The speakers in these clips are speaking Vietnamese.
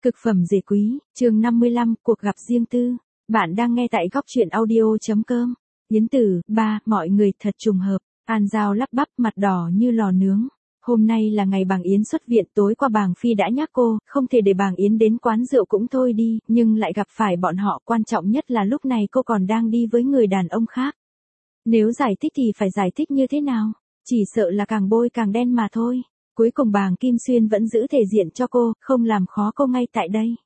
Cực phẩm dễ quý, chương 55, cuộc gặp riêng tư. Bạn đang nghe tại góc truyện audio.com. Yến Tử, mọi người thật trùng hợp. An Giao lắp bắp mặt đỏ như lò nướng. Hôm nay là ngày Bàng Yến xuất viện, tối qua Bàng Phi đã nhắc cô, không thể để Bàng Yến đến quán rượu cũng thôi đi, nhưng lại gặp phải bọn họ, quan trọng nhất là lúc này cô còn đang đi với người đàn ông khác. Nếu giải thích thì phải giải thích như thế nào? Chỉ sợ là càng bôi càng đen mà thôi. Cuối cùng Bàng Kim Xuyên vẫn giữ thể diện cho cô, không làm khó cô ngay tại đây.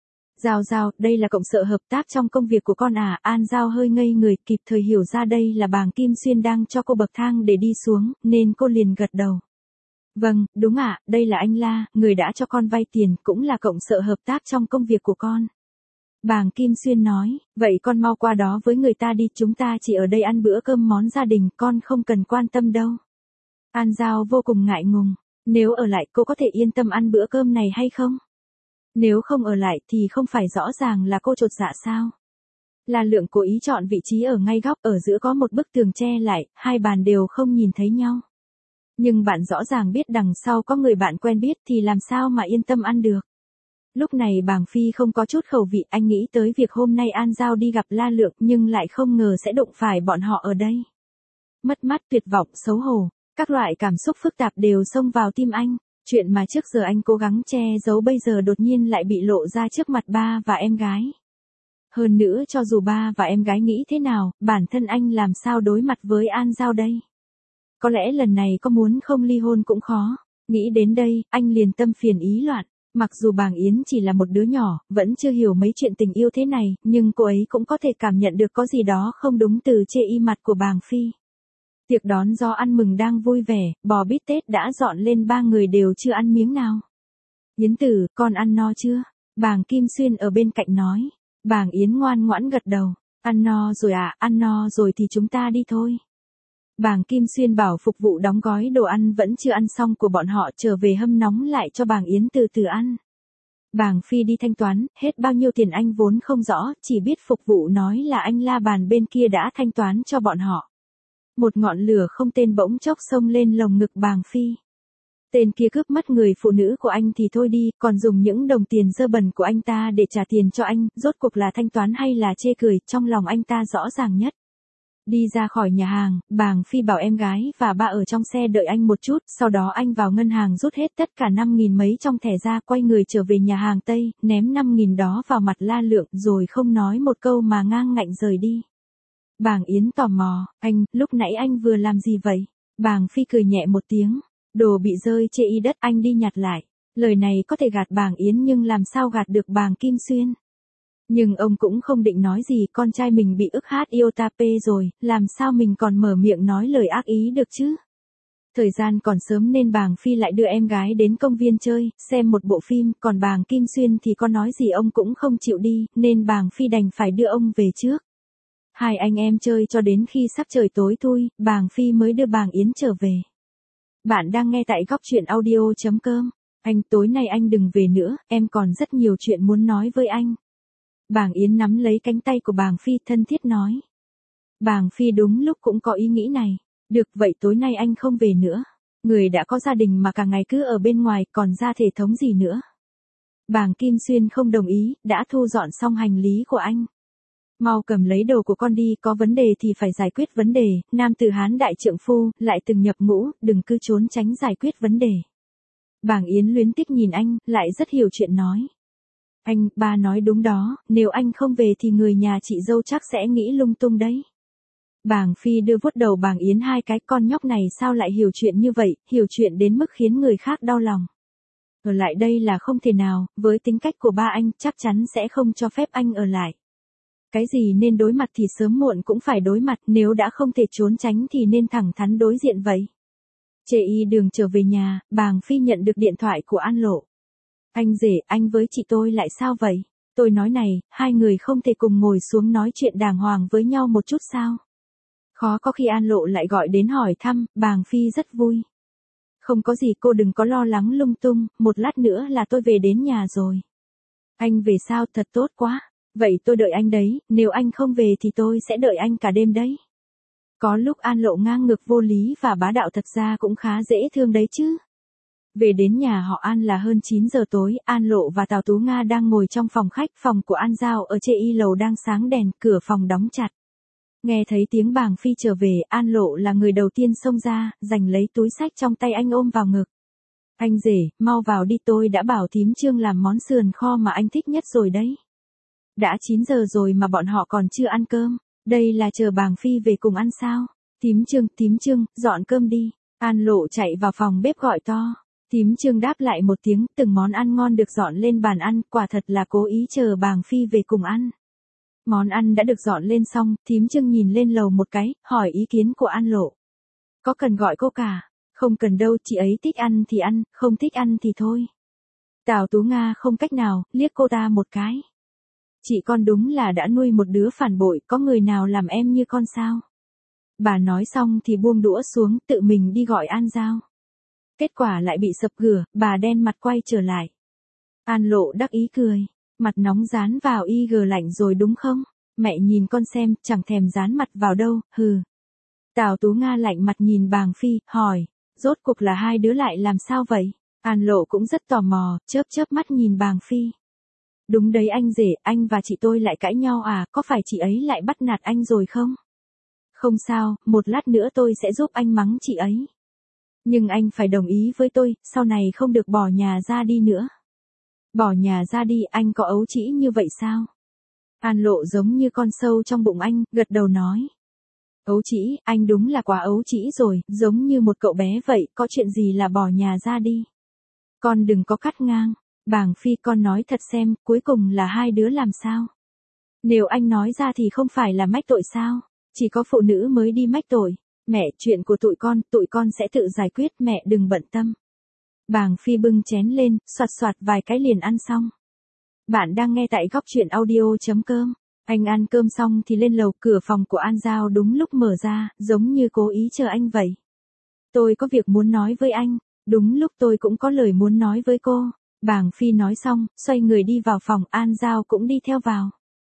Giao, đây là cộng sự hợp tác trong công việc của con à? An Giao hơi ngây người, kịp thời hiểu ra đây là Bàng Kim Xuyên đang cho cô bậc thang để đi xuống, nên cô liền gật đầu. Vâng, đúng ạ, đây là anh La, người đã cho con vay tiền, cũng là cộng sự hợp tác trong công việc của con. Bàng Kim Xuyên nói, vậy con mau qua đó với người ta đi, chúng ta chỉ ở đây ăn bữa cơm món gia đình, con không cần quan tâm đâu. An Giao vô cùng ngại ngùng. Nếu ở lại cô có thể yên tâm ăn bữa cơm này hay không? Nếu không ở lại thì không phải rõ ràng là cô chột dạ sao? La Lượng cố ý chọn vị trí ở ngay góc, ở giữa có một bức tường che lại, hai bàn đều không nhìn thấy nhau. Nhưng bạn rõ ràng biết đằng sau có người bạn quen biết thì làm sao mà yên tâm ăn được. Lúc này Bàng Phi không có chút khẩu vị, anh nghĩ tới việc hôm nay An Giao đi gặp La Lượng nhưng lại không ngờ sẽ đụng phải bọn họ ở đây. Mất mát, tuyệt vọng, xấu hổ. Các loại cảm xúc phức tạp đều xông vào tim anh, chuyện mà trước giờ anh cố gắng che giấu bây giờ đột nhiên lại bị lộ ra trước mặt ba và em gái. Hơn nữa cho dù ba và em gái nghĩ thế nào, bản thân anh làm sao đối mặt với An Giao đây? Có lẽ lần này có muốn không ly hôn cũng khó. Nghĩ đến đây, anh liền tâm phiền ý loạn. Mặc dù Bàng Yến chỉ là một đứa nhỏ, vẫn chưa hiểu mấy chuyện tình yêu thế này, nhưng cô ấy cũng có thể cảm nhận được có gì đó không đúng từ chê y mặt của Bàng Phi. Tiệc đón do ăn mừng đang vui vẻ, bò bít tết đã dọn lên, ba người đều chưa ăn miếng nào. Yến Tử, con ăn no chưa? Bàng Kim Xuyên ở bên cạnh nói. Bàng Yến ngoan ngoãn gật đầu. Ăn no rồi à, ăn no rồi thì chúng ta đi thôi. Bàng Kim Xuyên bảo phục vụ đóng gói đồ ăn vẫn chưa ăn xong của bọn họ trở về hâm nóng lại cho Bàng Yến từ từ ăn. Bàng Phi đi thanh toán, hết bao nhiêu tiền anh vốn không rõ, chỉ biết phục vụ nói là anh La bàn bên kia đã thanh toán cho bọn họ. Một ngọn lửa không tên bỗng chốc xông lên lồng ngực Bàng Phi. Tên kia cướp mất người phụ nữ của anh thì thôi đi, còn dùng những đồng tiền dơ bẩn của anh ta để trả tiền cho anh, rốt cuộc là thanh toán hay là chê cười, trong lòng anh ta rõ ràng nhất. Đi ra khỏi nhà hàng, Bàng Phi bảo em gái và ba ở trong xe đợi anh một chút, sau đó anh vào ngân hàng rút hết tất cả 5.000 mấy trong thẻ ra, quay người trở về nhà hàng Tây, ném 5.000 đó vào mặt La Lượng rồi không nói một câu mà ngang ngạnh rời đi. Bàng Yến tò mò, anh, lúc nãy anh vừa làm gì vậy? Bàng Phi cười nhẹ một tiếng, đồ bị rơi chê y đất, anh đi nhặt lại. Lời này có thể gạt Bàng Yến nhưng làm sao gạt được Bàng Kim Xuyên. Nhưng ông cũng không định nói gì, con trai mình bị ức hát Iotape rồi, làm sao mình còn mở miệng nói lời ác ý được chứ? Thời gian còn sớm nên Bàng Phi lại đưa em gái đến công viên chơi, xem một bộ phim, còn Bàng Kim Xuyên thì có nói gì ông cũng không chịu đi, nên Bàng Phi đành phải đưa ông về trước. Hai anh em chơi cho đến khi sắp trời tối thui, Bàng Phi mới đưa Bàng Yến trở về. Bạn đang nghe tại góc truyện audio.com. Anh, tối nay anh đừng về nữa, em còn rất nhiều chuyện muốn nói với anh. Bàng Yến nắm lấy cánh tay của Bàng Phi thân thiết nói. Bàng Phi đúng lúc cũng có ý nghĩ này. Được, vậy tối nay anh không về nữa. Người đã có gia đình mà cả ngày cứ ở bên ngoài, còn ra thể thống gì nữa. Bàng Kim Xuyên không đồng ý, đã thu dọn xong hành lý của anh. Mau cầm lấy đồ của con đi, có vấn đề thì phải giải quyết vấn đề, nam tử Hán đại trượng phu, lại từng nhập ngũ, đừng cứ trốn tránh giải quyết vấn đề. Bàng Yến luyến tiếc nhìn anh, lại rất hiểu chuyện nói. Anh, ba nói đúng đó, nếu anh không về thì người nhà chị dâu chắc sẽ nghĩ lung tung đấy. Bàng Phi đưa vuốt đầu Bàng Yến hai cái, con nhóc này sao lại hiểu chuyện như vậy, hiểu chuyện đến mức khiến người khác đau lòng. Ở lại đây là không thể nào, với tính cách của ba anh chắc chắn sẽ không cho phép anh ở lại. Cái gì nên đối mặt thì sớm muộn cũng phải đối mặt, nếu đã không thể trốn tránh thì nên thẳng thắn đối diện vậy. Trên đường trở về nhà, Bàng Phi nhận được điện thoại của An Lộ. Anh rể, anh với chị tôi lại sao vậy? Tôi nói này, hai người không thể cùng ngồi xuống nói chuyện đàng hoàng với nhau một chút sao? Khó có khi An Lộ lại gọi đến hỏi thăm, Bàng Phi rất vui. Không có gì, cô đừng có lo lắng lung tung, một lát nữa là tôi về đến nhà rồi. Anh về sao, thật tốt quá. Vậy tôi đợi anh đấy, nếu anh không về thì tôi sẽ đợi anh cả đêm đấy. Có lúc An Lộ ngang ngược vô lý và bá đạo thật ra cũng khá dễ thương đấy chứ. Về đến nhà họ An là hơn 9 giờ tối, An Lộ và Tào Tú Nga đang ngồi trong phòng khách, phòng của An Giao ở trên y lầu đang sáng đèn, cửa phòng đóng chặt. Nghe thấy tiếng Bàng Phi trở về, An Lộ là người đầu tiên xông ra, giành lấy túi xách trong tay anh ôm vào ngực. Anh rể, mau vào đi, tôi đã bảo thím Trương làm món sườn kho mà anh thích nhất rồi đấy. Đã 9 giờ rồi mà bọn họ còn chưa ăn cơm, đây là chờ Bàng Phi về cùng ăn sao? Thím Trương, dọn cơm đi. An Lộ chạy vào phòng bếp gọi to. Thím Trương đáp lại một tiếng, từng món ăn ngon được dọn lên bàn ăn, quả thật là cố ý chờ Bàng Phi về cùng ăn. Món ăn đã được dọn lên xong, thím Trương nhìn lên lầu một cái, hỏi ý kiến của An Lộ. Có cần gọi cô cả? Không cần đâu, chị ấy thích ăn thì ăn, không thích ăn thì thôi. Tào Tú Nga không cách nào, liếc cô ta một cái. Chị con đúng là đã nuôi một đứa phản bội, có người nào làm em như con sao? Bà nói xong thì buông đũa xuống, tự mình đi gọi An Giao. Kết quả lại bị sập gửa, bà đen mặt quay trở lại. An Lộ đắc ý cười. Mặt nóng dán vào IG lạnh rồi đúng không? Mẹ nhìn con xem, chẳng thèm dán mặt vào đâu, hừ. Tào Tú Nga lạnh mặt nhìn Bàng Phi, hỏi. Rốt cuộc là hai đứa lại làm sao vậy? An Lộ cũng rất tò mò, chớp mắt nhìn Bàng Phi. Đúng đấy anh rể, anh và chị tôi lại cãi nhau à, có phải chị ấy lại bắt nạt anh rồi không? Không sao, một lát nữa tôi sẽ giúp anh mắng chị ấy. Nhưng anh phải đồng ý với tôi, sau này không được bỏ nhà ra đi nữa. Bỏ nhà ra đi, anh có ấu trĩ như vậy sao? An Lộ giống như con sâu trong bụng anh, gật đầu nói. Ấu trĩ, anh đúng là quá ấu trĩ rồi, giống như một cậu bé vậy, có chuyện gì là bỏ nhà ra đi. Con đừng có cắt ngang. Bàng Phi, con nói thật xem, cuối cùng là hai đứa làm sao? Nếu anh nói ra thì không phải là mách tội sao? Chỉ có phụ nữ mới đi mách tội. Mẹ, chuyện của tụi con sẽ tự giải quyết, mẹ đừng bận tâm. Bàng Phi bưng chén lên, soạt vài cái liền ăn xong. Bạn đang nghe tại góc truyện audio.com. Anh ăn cơm xong thì lên lầu, cửa phòng của An Giao đúng lúc mở ra, giống như cố ý chờ anh vậy. Tôi có việc muốn nói với anh, đúng lúc tôi cũng có lời muốn nói với cô. Bàng Phi nói xong, xoay người đi vào phòng, An Giao cũng đi theo vào.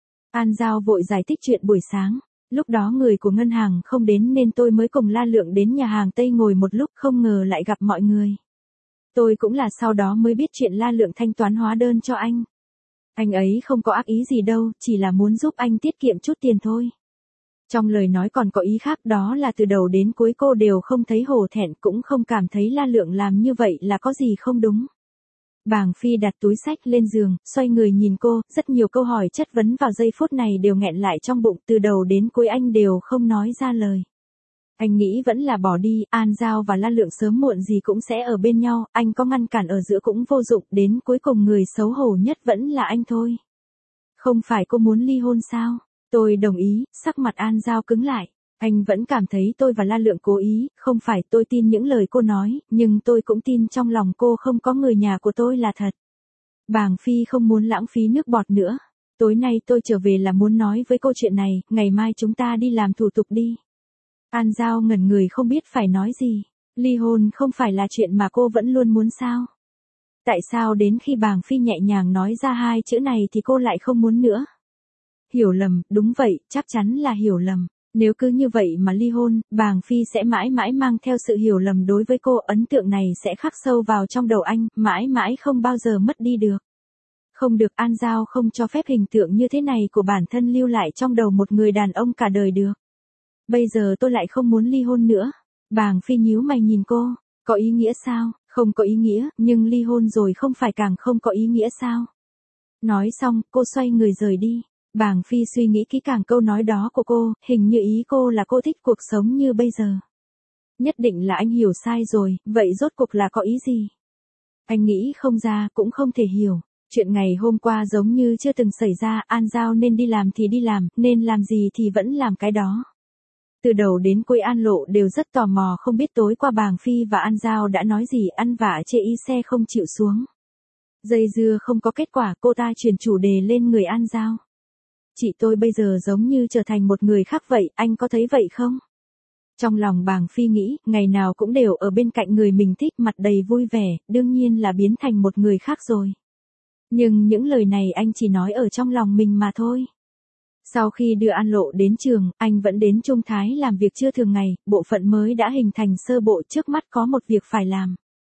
An Giao vội giải thích chuyện buổi sáng. Lúc đó người của ngân hàng không đến nên tôi mới cùng La Lượng đến nhà hàng Tây ngồi một lúc, không ngờ lại gặp mọi người. Tôi cũng là sau đó mới biết chuyện La Lượng thanh toán hóa đơn cho anh. Anh ấy không có ác ý gì đâu, chỉ là muốn giúp anh tiết kiệm chút tiền thôi. Trong lời nói còn có ý khác, đó là từ đầu đến cuối cô đều không thấy hổ thẹn, cũng không cảm thấy La Lượng làm như vậy là có gì không đúng. Bàng Phi đặt túi xách lên giường, xoay người nhìn cô, rất nhiều câu hỏi chất vấn vào giây phút này đều nghẹn lại trong bụng, từ đầu đến cuối anh đều không nói ra lời. Anh nghĩ vẫn là bỏ đi, An Giao và La Lượng sớm muộn gì cũng sẽ ở bên nhau, anh có ngăn cản ở giữa cũng vô dụng, đến cuối cùng người xấu hổ nhất vẫn là anh thôi. Không phải cô muốn ly hôn sao? Tôi đồng ý, sắc mặt An Giao cứng lại. Anh vẫn cảm thấy tôi và La Lượng cố ý, không phải, tôi tin những lời cô nói, nhưng tôi cũng tin trong lòng cô không có người nhà của tôi là thật. Bàng Phi không muốn lãng phí nước bọt nữa. Tối nay tôi trở về là muốn nói với cô chuyện này, ngày mai chúng ta đi làm thủ tục đi. An Giao ngẩn người không biết phải nói gì. Ly hôn không phải là chuyện mà cô vẫn luôn muốn sao? Tại sao đến khi Bàng Phi nhẹ nhàng nói ra hai chữ này thì cô lại không muốn nữa? Hiểu lầm, đúng vậy, chắc chắn là hiểu lầm. Nếu cứ như vậy mà ly hôn, Bàng Phi sẽ mãi mãi mang theo sự hiểu lầm đối với cô, ấn tượng này sẽ khắc sâu vào trong đầu anh, mãi mãi không bao giờ mất đi được. Không được, An Giao không cho phép hình tượng như thế này của bản thân lưu lại trong đầu một người đàn ông cả đời được. Bây giờ tôi lại không muốn ly hôn nữa. Bàng Phi nhíu mày nhìn cô, có ý nghĩa sao? Không có ý nghĩa, nhưng ly hôn rồi không phải càng không có ý nghĩa sao? Nói xong, cô xoay người rời đi. Bàng Phi suy nghĩ kỹ càng câu nói đó của cô, hình như ý cô là cô thích cuộc sống như bây giờ. Nhất định là anh hiểu sai rồi, vậy rốt cuộc là có ý gì? Anh nghĩ không ra, cũng không thể hiểu. Chuyện ngày hôm qua giống như chưa từng xảy ra, An Giao nên đi làm thì đi làm, nên làm gì thì vẫn làm cái đó. Từ đầu đến cuối An Lộ đều rất tò mò không biết tối qua Bàng Phi và An Giao đã nói gì, ăn vạ chê y xe không chịu xuống. Dây dưa không có kết quả, cô ta chuyển chủ đề lên người An Giao. Chị tôi bây giờ giống như trở thành một người khác vậy, anh có thấy vậy không? Trong lòng Bàng Phi nghĩ, ngày nào cũng đều ở bên cạnh người mình thích, mặt đầy vui vẻ, đương nhiên là biến thành một người khác rồi. Nhưng những lời này anh chỉ nói ở trong lòng mình mà thôi. Sau khi đưa An Lộ đến trường, anh vẫn đến Trung Thái làm việc trưa thường ngày, bộ phận mới đã hình thành sơ bộ, trước mắt có một việc phải làm.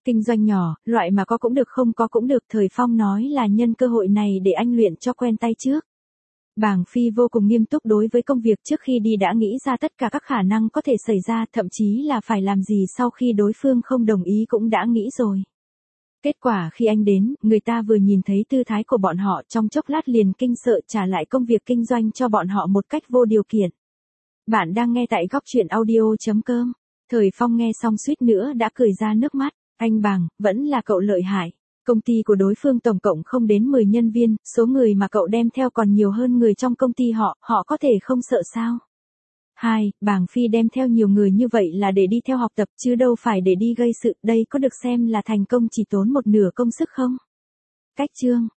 Kinh doanh nhỏ, loại mà có cũng được không có cũng được, Thời Phong nói là nhân cơ hội này để anh luyện cho quen tay trước. Bàng Phi vô cùng nghiêm túc đối với công việc, trước khi đi đã nghĩ ra tất cả các khả năng có thể xảy ra, thậm chí là phải làm gì sau khi đối phương không đồng ý cũng đã nghĩ rồi. Kết quả khi anh đến, người ta vừa nhìn thấy tư thái của bọn họ trong chốc lát liền kinh sợ, trả lại công việc kinh doanh cho bọn họ một cách vô điều kiện. Bạn đang nghe tại góc truyện audio.com. Thời Phong nghe xong suýt nữa đã cười ra nước mắt. Anh Bàng, vẫn là cậu lợi hại. Công ty của đối phương tổng cộng không đến 10 nhân viên, số người mà cậu đem theo còn nhiều hơn người trong công ty họ có thể không sợ sao? 2. Bàng Phi đem theo nhiều người như vậy là để đi theo học tập chứ đâu phải để đi gây sự, đây có được xem là thành công chỉ tốn một nửa công sức không? Cách chương